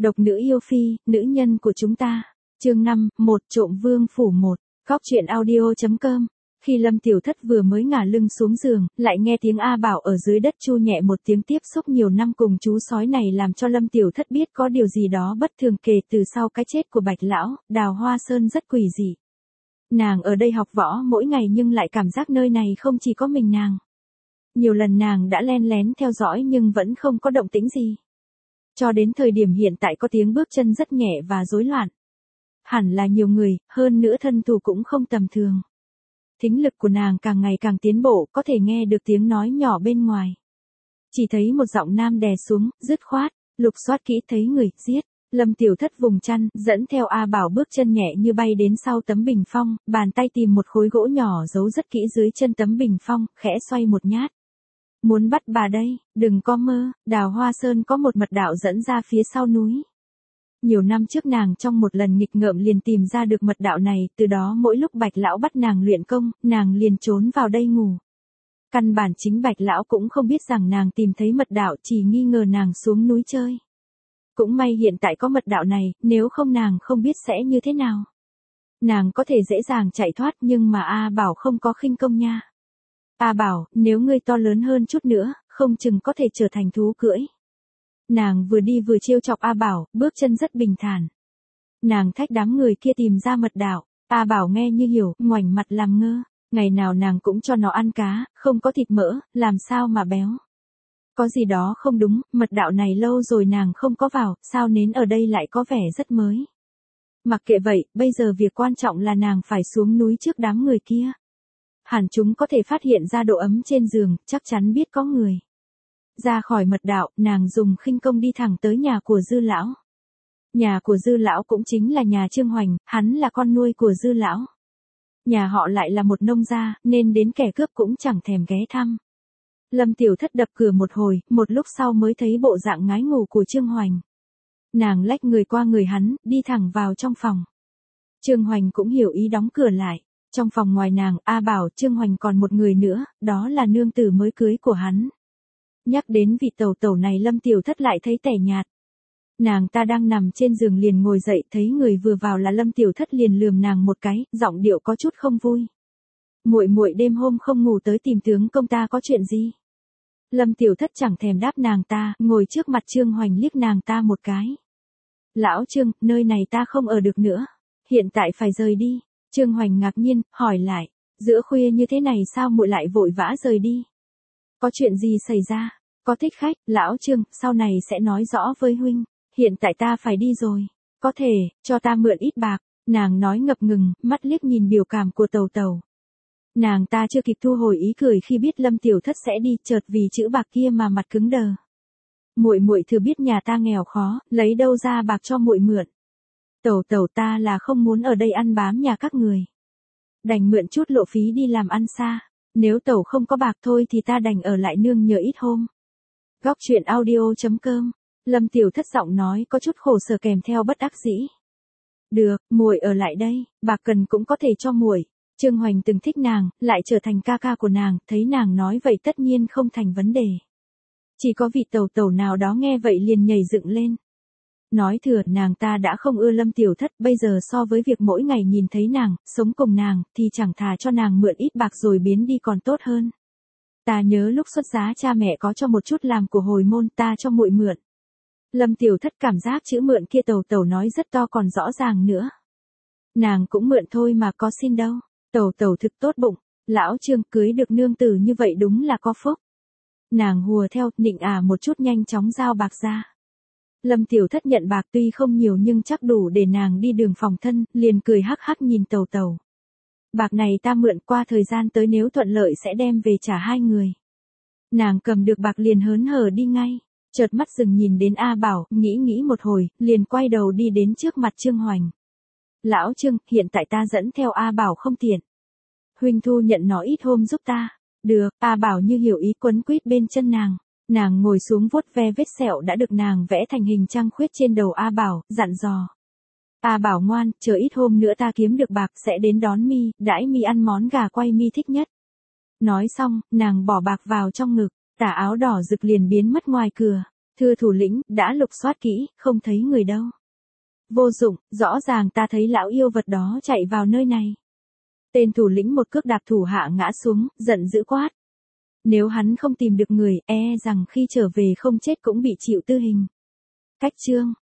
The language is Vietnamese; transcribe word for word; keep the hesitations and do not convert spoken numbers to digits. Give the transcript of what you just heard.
Độc nữ yêu phi, nữ nhân của chúng ta. Chương năm, một trộm vương phủ một. Góc truyện audio.com. Khi Lâm Tiểu Thất vừa mới ngả lưng xuống giường, lại nghe tiếng A Bảo ở dưới đất chu nhẹ một tiếng tiếp xúc nhiều năm cùng chú sói này làm cho Lâm Tiểu Thất biết có điều gì đó bất thường kể từ sau cái chết của Bạch Lão, Đào Hoa Sơn rất quỷ dị. Nàng ở đây học võ mỗi ngày nhưng lại cảm giác nơi này không chỉ có mình nàng. Nhiều lần nàng đã len lén theo dõi nhưng vẫn không có động tĩnh gì. Cho đến thời điểm hiện tại có tiếng bước chân rất nhẹ và rối loạn. Hẳn là nhiều người, hơn nữa thân thủ cũng không tầm thường. Thính lực của nàng càng ngày càng tiến bộ, có thể nghe được tiếng nói nhỏ bên ngoài. Chỉ thấy một giọng nam đè xuống, dứt khoát, lục soát kỹ thấy người, giết. Lâm Tiểu Thất vùng chăn, dẫn theo A Bảo bước chân nhẹ như bay đến sau tấm bình phong, bàn tay tìm một khối gỗ nhỏ giấu rất kỹ dưới chân tấm bình phong, khẽ xoay một nhát. Muốn bắt bà đây, đừng có mơ, Đào Hoa Sơn có một mật đạo dẫn ra phía sau núi. Nhiều năm trước nàng trong một lần nghịch ngợm liền tìm ra được mật đạo này, từ đó mỗi lúc Bạch Lão bắt nàng luyện công, nàng liền trốn vào đây ngủ. Căn bản chính Bạch Lão cũng không biết rằng nàng tìm thấy mật đạo, chỉ nghi ngờ nàng xuống núi chơi. Cũng may hiện tại có mật đạo này, nếu không nàng không biết sẽ như thế nào. Nàng có thể dễ dàng chạy thoát nhưng mà A Bảo không có khinh công nha. A Bảo, nếu ngươi to lớn hơn chút nữa, không chừng có thể trở thành thú cưỡi. Nàng vừa đi vừa trêu chọc A Bảo, bước chân rất bình thản. Nàng thách đám người kia tìm ra mật đạo, A Bảo nghe như hiểu, ngoảnh mặt làm ngơ. Ngày nào nàng cũng cho nó ăn cá, không có thịt mỡ, làm sao mà béo. Có gì đó không đúng, mật đạo này lâu rồi nàng không có vào, sao nến ở đây lại có vẻ rất mới. Mặc kệ vậy, bây giờ việc quan trọng là nàng phải xuống núi trước đám người kia. Hẳn chúng có thể phát hiện ra độ ấm trên giường, chắc chắn biết có người. Ra khỏi mật đạo, nàng dùng khinh công đi thẳng tới nhà của Dư Lão. Nhà của Dư Lão cũng chính là nhà Trương Hoành, hắn là con nuôi của Dư Lão. Nhà họ lại là một nông gia, nên đến kẻ cướp cũng chẳng thèm ghé thăm. Lâm Tiểu Thất đập cửa một hồi, một lúc sau mới thấy bộ dạng ngái ngủ của Trương Hoành. Nàng lách người qua người hắn, đi thẳng vào trong phòng. Trương Hoành cũng hiểu ý đóng cửa lại. Trong phòng ngoài nàng, A Bảo, Trương Hoành còn một người nữa, đó là nương tử mới cưới của hắn. Nhắc đến vị tẩu tẩu này Lâm Tiểu Thất lại thấy tẻ nhạt. Nàng ta đang nằm trên giường liền ngồi dậy, thấy người vừa vào là Lâm Tiểu Thất liền lườm nàng một cái, giọng điệu có chút không vui. Muội muội đêm hôm không ngủ tới tìm tướng công ta có chuyện gì? Lâm Tiểu Thất chẳng thèm đáp nàng ta, ngồi trước mặt Trương Hoành liếc nàng ta một cái. Lão Trương, nơi này ta không ở được nữa, hiện tại phải rời đi. Trương Hoành ngạc nhiên, hỏi lại, giữa khuya như thế này sao muội lại vội vã rời đi? Có chuyện gì xảy ra? Có thích khách, lão Trương, sau này sẽ nói rõ với huynh, hiện tại ta phải đi rồi, có thể, cho ta mượn ít bạc, nàng nói ngập ngừng, mắt liếc nhìn biểu cảm của tàu tàu. Nàng ta chưa kịp thu hồi ý cười khi biết Lâm Tiểu Thất sẽ đi, chợt vì chữ bạc kia mà mặt cứng đờ. Muội muội thừa biết nhà ta nghèo khó, lấy đâu ra bạc cho muội mượn. Tẩu tẩu ta là không muốn ở đây ăn bám nhà các người. Đành mượn chút lộ phí đi làm ăn xa. Nếu tẩu không có bạc thôi thì ta đành ở lại nương nhờ ít hôm. Góc truyện audio.com. Lâm Tiểu Thất giọng nói có chút khổ sở kèm theo bất đắc dĩ. Được, muội ở lại đây, bạc cần cũng có thể cho muội. Trương Hoành từng thích nàng, lại trở thành ca ca của nàng, thấy nàng nói vậy tất nhiên không thành vấn đề. Chỉ có vị tẩu tẩu nào đó nghe vậy liền nhảy dựng lên. Nói thừa nàng ta đã không ưa Lâm Tiểu Thất, bây giờ so với việc mỗi ngày nhìn thấy nàng, sống cùng nàng, thì chẳng thà cho nàng mượn ít bạc rồi biến đi còn tốt hơn. Ta nhớ lúc xuất giá cha mẹ có cho một chút làm của hồi môn, ta cho muội mượn. Lâm Tiểu Thất cảm giác chữ mượn kia tẩu tẩu nói rất to còn rõ ràng nữa. Nàng cũng mượn thôi mà có xin đâu, tẩu tẩu thực tốt bụng, lão Trương cưới được nương tử như vậy đúng là có phúc. Nàng hùa theo, nịnh ả một chút nhanh chóng giao bạc ra. Lâm Tiểu Thất nhận bạc tuy không nhiều nhưng chắc đủ để nàng đi đường phòng thân, liền cười hắc hắc nhìn tàu tàu. Bạc này ta mượn qua thời gian tới nếu thuận lợi sẽ đem về trả hai người. Nàng cầm được bạc liền hớn hở đi ngay, chợt mắt dừng nhìn đến A Bảo, nghĩ nghĩ một hồi, liền quay đầu đi đến trước mặt Trương Hoành. Lão Trương, hiện tại ta dẫn theo A Bảo không tiện. Huynh thu nhận nó ít hôm giúp ta. Được, A Bảo như hiểu ý quấn quýt bên chân nàng. Nàng ngồi xuống vuốt ve vết sẹo đã được nàng vẽ thành hình trăng khuyết trên đầu A Bảo, dặn dò. A Bảo ngoan, chờ ít hôm nữa ta kiếm được bạc sẽ đến đón mi, đãi mi ăn món gà quay mi thích nhất. Nói xong, nàng bỏ bạc vào trong ngực, tà áo đỏ rực liền biến mất ngoài cửa. Thưa thủ lĩnh, đã lục soát kỹ, không thấy người đâu. Vô dụng, rõ ràng ta thấy lão yêu vật đó chạy vào nơi này. Tên thủ lĩnh một cước đạp thủ hạ ngã xuống, giận dữ quát. Nếu hắn không tìm được người, e rằng khi trở về không chết cũng bị chịu tư hình. Cách chương